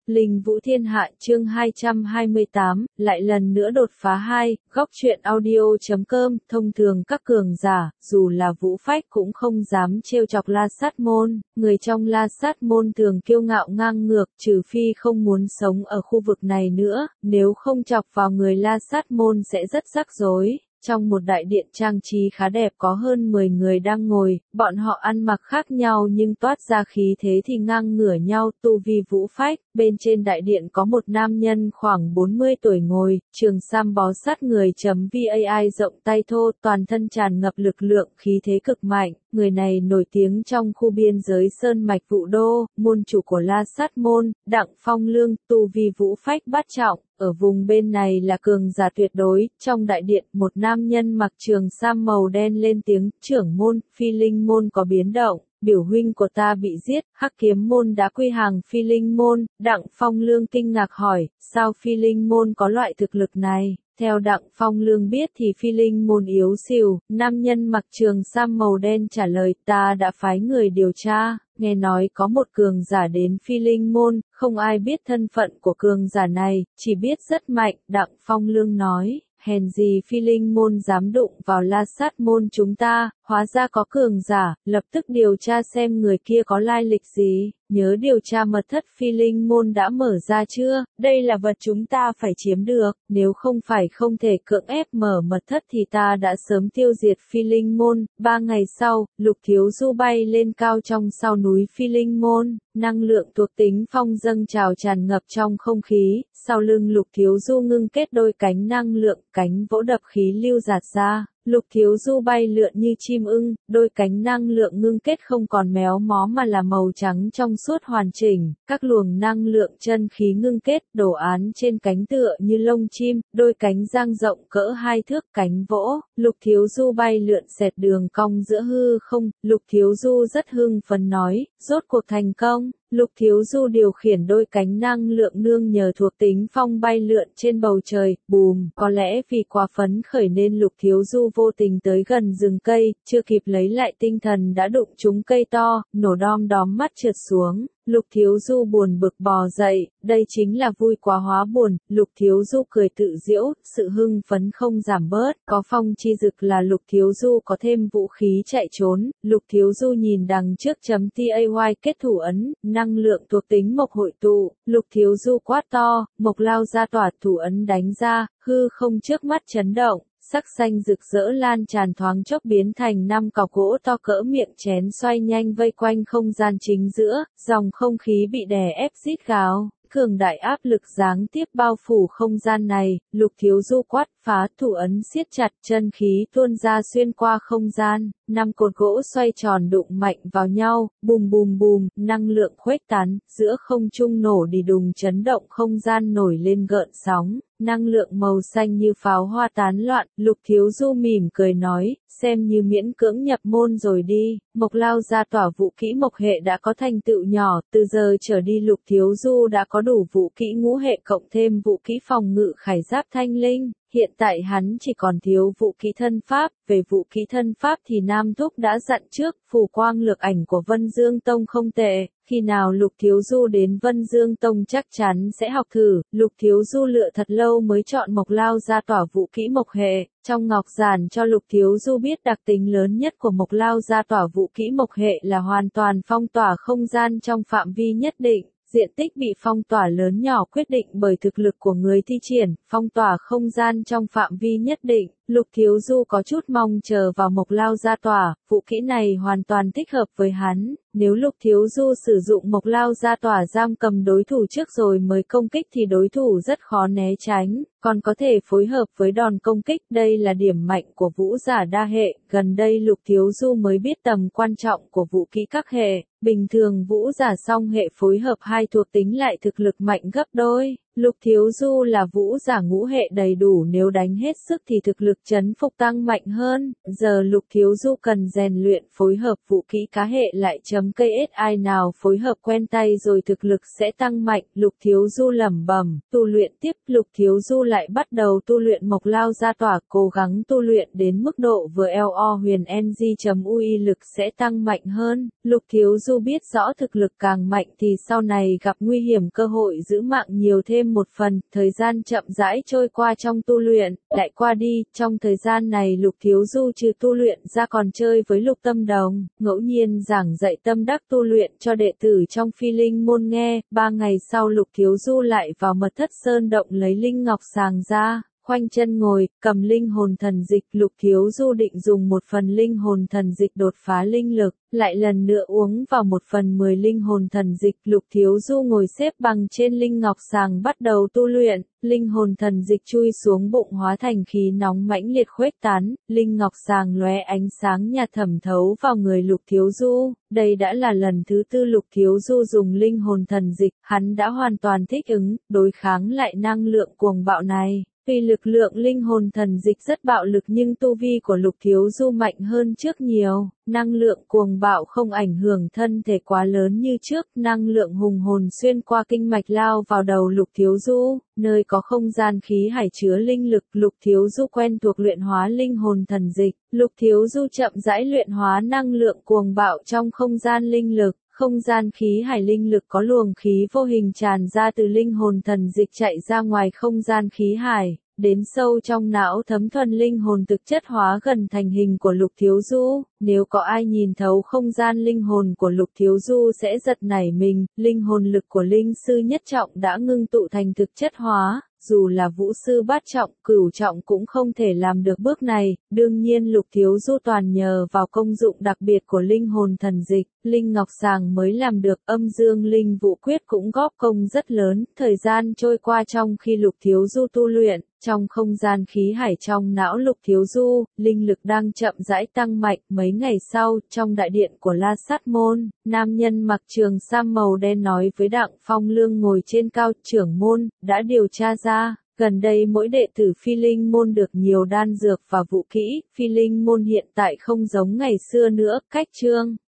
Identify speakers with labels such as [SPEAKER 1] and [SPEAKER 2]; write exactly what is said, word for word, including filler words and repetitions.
[SPEAKER 1] Linh Vũ Thiên Hạ chương hai trăm hai mươi tám, lại lần nữa đột phá hai, góc truyện audio.com, thông thường các cường giả, dù là Vũ Phách cũng không dám trêu chọc La Sát Môn, người trong La Sát Môn thường kiêu ngạo ngang ngược, trừ phi không muốn sống ở khu vực này nữa, nếu không chọc vào người La Sát Môn sẽ rất rắc rối. Trong một đại điện trang trí khá đẹp có hơn mười người đang ngồi, bọn họ ăn mặc khác nhau nhưng toát ra khí thế thì ngang ngửa nhau, tu vi Vũ Phách. Bên trên đại điện có một nam nhân khoảng bốn mươi tuổi ngồi, trường sam bó sát người chấm vai rộng tay thô, toàn thân tràn ngập lực lượng, khí thế cực mạnh. Người này nổi tiếng trong khu biên giới Sơn Mạch Vũ Đô, môn chủ của La Sát Môn, Đặng Phong Lương, tu vi Vũ Phách bát trọng. Ở vùng bên này là cường giả tuyệt đối, trong đại điện, một nam nhân mặc trường sam màu đen lên tiếng, trưởng môn, Phi Linh môn có biến động, biểu huynh của ta bị giết, Hắc Kiếm môn đã quy hàng Phi Linh môn, Đặng Phong Lương kinh ngạc hỏi, sao Phi Linh môn có loại thực lực này? Theo Đặng Phong Lương biết thì Phi Linh môn yếu xìu, nam nhân mặc trường sam màu đen trả lời, ta đã phái người điều tra, nghe nói có một cường giả đến Phi Linh môn, không ai biết thân phận của cường giả này, chỉ biết rất mạnh, Đặng Phong Lương nói. Hèn gì Phi Linh môn dám đụng vào La Sát môn chúng ta, hóa ra có cường giả, lập tức điều tra xem người kia có lai lịch gì, nhớ điều tra mật thất Phi Linh môn đã mở ra chưa, đây là vật chúng ta phải chiếm được, nếu không phải không thể cưỡng ép mở mật thất thì ta đã sớm tiêu diệt Phi Linh môn. Ba ngày sau, Lục Thiếu Du bay lên cao trong sau núi Phi Linh môn, năng lượng thuộc tính phong dâng trào tràn ngập trong không khí, sau lưng Lục Thiếu Du ngưng kết đôi cánh năng lượng, cánh vỗ đập khí lưu giạt ra. Lục Thiếu Du bay lượn như chim ưng, đôi cánh năng lượng ngưng kết không còn méo mó mà là màu trắng trong suốt hoàn chỉnh, các luồng năng lượng chân khí ngưng kết, đồ án trên cánh tựa như lông chim, đôi cánh dang rộng cỡ hai thước, cánh vỗ, Lục Thiếu Du bay lượn xẹt đường cong giữa hư không, Lục Thiếu Du rất hưng phấn nói, rốt cuộc thành công. Lục Thiếu Du điều khiển đôi cánh năng lượng nương nhờ thuộc tính phong bay lượn trên bầu trời, bùm, có lẽ vì quá phấn khởi nên Lục Thiếu Du vô tình tới gần rừng cây, chưa kịp lấy lại tinh thần đã đụng trúng cây to, nổ đom đóm mắt trượt xuống. Lục Thiếu Du buồn bực bò dậy, đây chính là vui quá hóa buồn, Lục Thiếu Du cười tự giễu, sự hưng phấn không giảm bớt, có phong chi dực là Lục Thiếu Du có thêm vũ khí chạy trốn, Lục Thiếu Du nhìn đằng trước chấm tay kết thủ ấn, năng lượng thuộc tính mộc hội tụ, Lục Thiếu Du quát to, mộc lao ra tỏa thủ ấn đánh ra, hư không trước mắt chấn động. Sắc xanh rực rỡ lan tràn thoáng chốc biến thành năm cọc gỗ to cỡ miệng chén xoay nhanh vây quanh không gian chính giữa, dòng không khí bị đè ép rít gào, cường đại áp lực giáng tiếp bao phủ không gian này, Lục Thiếu Du quát phá thủ ấn siết chặt, chân khí tuôn ra xuyên qua không gian, năm cột gỗ xoay tròn đụng mạnh vào nhau, bùm bùm bùm, năng lượng khuếch tán, giữa không trung nổ đi đùng chấn động không gian nổi lên gợn sóng. Năng lượng màu xanh như pháo hoa tán loạn, Lục Thiếu Du mỉm cười nói, xem như miễn cưỡng nhập môn rồi đi, mộc lao ra tỏa vũ kỹ mộc hệ đã có thành tựu nhỏ, từ giờ trở đi Lục Thiếu Du đã có đủ vũ kỹ ngũ hệ cộng thêm vũ kỹ phòng ngự khải giáp thanh linh. Hiện tại hắn chỉ còn thiếu vũ kỹ thân pháp, về vũ kỹ thân pháp thì Nam Thúc đã dặn trước, phù quang lược ảnh của Vân Dương Tông không tệ, khi nào Lục Thiếu Du đến Vân Dương Tông chắc chắn sẽ học thử, Lục Thiếu Du lựa thật lâu mới chọn mộc lao ra tỏa vũ kỹ mộc hệ, trong ngọc giản cho Lục Thiếu Du biết đặc tính lớn nhất của mộc lao ra tỏa vũ kỹ mộc hệ là hoàn toàn phong tỏa không gian trong phạm vi nhất định. Diện tích bị phong tỏa lớn nhỏ quyết định bởi thực lực của người thi triển, phong tỏa không gian trong phạm vi nhất định. Lục Thiếu Du có chút mong chờ vào mộc lao ra tỏa, vũ kỹ này hoàn toàn thích hợp với hắn. Nếu Lục Thiếu Du sử dụng mộc lao ra tỏa giam cầm đối thủ trước rồi mới công kích thì đối thủ rất khó né tránh, còn có thể phối hợp với đòn công kích. Đây là điểm mạnh của vũ giả đa hệ, gần đây Lục Thiếu Du mới biết tầm quan trọng của vũ kỹ các hệ. Bình thường vũ giả song hệ phối hợp hai thuộc tính lại thực lực mạnh gấp đôi. Lục Thiếu Du là vũ giả ngũ hệ đầy đủ, nếu đánh hết sức thì thực lực chấn phục tăng mạnh hơn. Giờ Lục Thiếu Du cần rèn luyện phối hợp vũ kỹ cá hệ lại chấm cây ét i nào phối hợp quen tay rồi thực lực sẽ tăng mạnh. Lục Thiếu Du lẩm bẩm, tu luyện tiếp. Lục Thiếu Du lại bắt đầu tu luyện Mộc Lao Gia Tỏa, cố gắng tu luyện đến mức độ vừa eo o huyền ng.ui lực sẽ tăng mạnh hơn. Lục Thiếu Du biết rõ thực lực càng mạnh thì sau này gặp nguy hiểm cơ hội giữ mạng nhiều thêm một phần. Thời gian chậm rãi trôi qua trong tu luyện, lại qua đi. Trong thời gian này Lục Thiếu Du trừ tu luyện ra còn chơi với Lục Tâm Đồng, ngẫu nhiên giảng dạy tâm đắc tu luyện cho đệ tử trong Phi Linh môn nghe. Ba ngày sau Lục Thiếu Du lại vào Mật Thất Sơn động lấy linh ngọc sàng ra. Khoanh chân ngồi, cầm linh hồn thần dịch. Lục Thiếu Du định dùng một phần linh hồn thần dịch đột phá linh lực, lại lần nữa uống vào một phần mười linh hồn thần dịch. Lục Thiếu Du ngồi xếp bằng trên linh ngọc sàng bắt đầu tu luyện. Linh hồn thần dịch chui xuống bụng hóa thành khí nóng mãnh liệt khuếch tán. Linh ngọc sàng lóe ánh sáng nhạt thẩm thấu vào người Lục Thiếu Du. Đây đã là lần thứ tư Lục Thiếu Du dùng linh hồn thần dịch, hắn đã hoàn toàn thích ứng, đối kháng lại năng lượng cuồng bạo này. Tuy lực lượng linh hồn thần dịch rất bạo lực nhưng tu vi của Lục Thiếu Du mạnh hơn trước nhiều, năng lượng cuồng bạo không ảnh hưởng thân thể quá lớn như trước, năng lượng hùng hồn xuyên qua kinh mạch lao vào đầu Lục Thiếu Du, nơi có không gian khí hải chứa linh lực. Lục Thiếu Du quen thuộc luyện hóa linh hồn thần dịch, Lục Thiếu Du chậm rãi luyện hóa năng lượng cuồng bạo trong không gian linh lực. Không gian khí hải linh lực có luồng khí vô hình tràn ra từ linh hồn thần dịch chạy ra ngoài không gian khí hải, đến sâu trong não thấm thuần linh hồn thực chất hóa gần thành hình của Lục Thiếu Du. Nếu có ai nhìn thấu không gian linh hồn của Lục Thiếu Du sẽ giật nảy mình, linh hồn lực của linh sư nhất trọng đã ngưng tụ thành thực chất hóa. Dù là vũ sư bát trọng, cửu trọng cũng không thể làm được bước này. Đương nhiên Lục Thiếu Du toàn nhờ vào công dụng đặc biệt của linh hồn thần dịch, linh ngọc sàng mới làm được. Âm dương linh vũ quyết cũng góp công rất lớn. Thời gian trôi qua trong khi Lục Thiếu Du tu luyện, trong không gian khí hải trong não Lục Thiếu Du, linh lực đang chậm rãi tăng mạnh. Mấy ngày sau, trong đại điện của La Sát Môn, nam nhân mặc trường sam màu đen nói với Đặng Phong Lương ngồi trên cao: trưởng môn, đã điều tra ra, gần đây mỗi đệ tử Phi Linh môn được nhiều đan dược và vũ kỹ. Phi Linh môn hiện tại không giống ngày xưa nữa, cách chương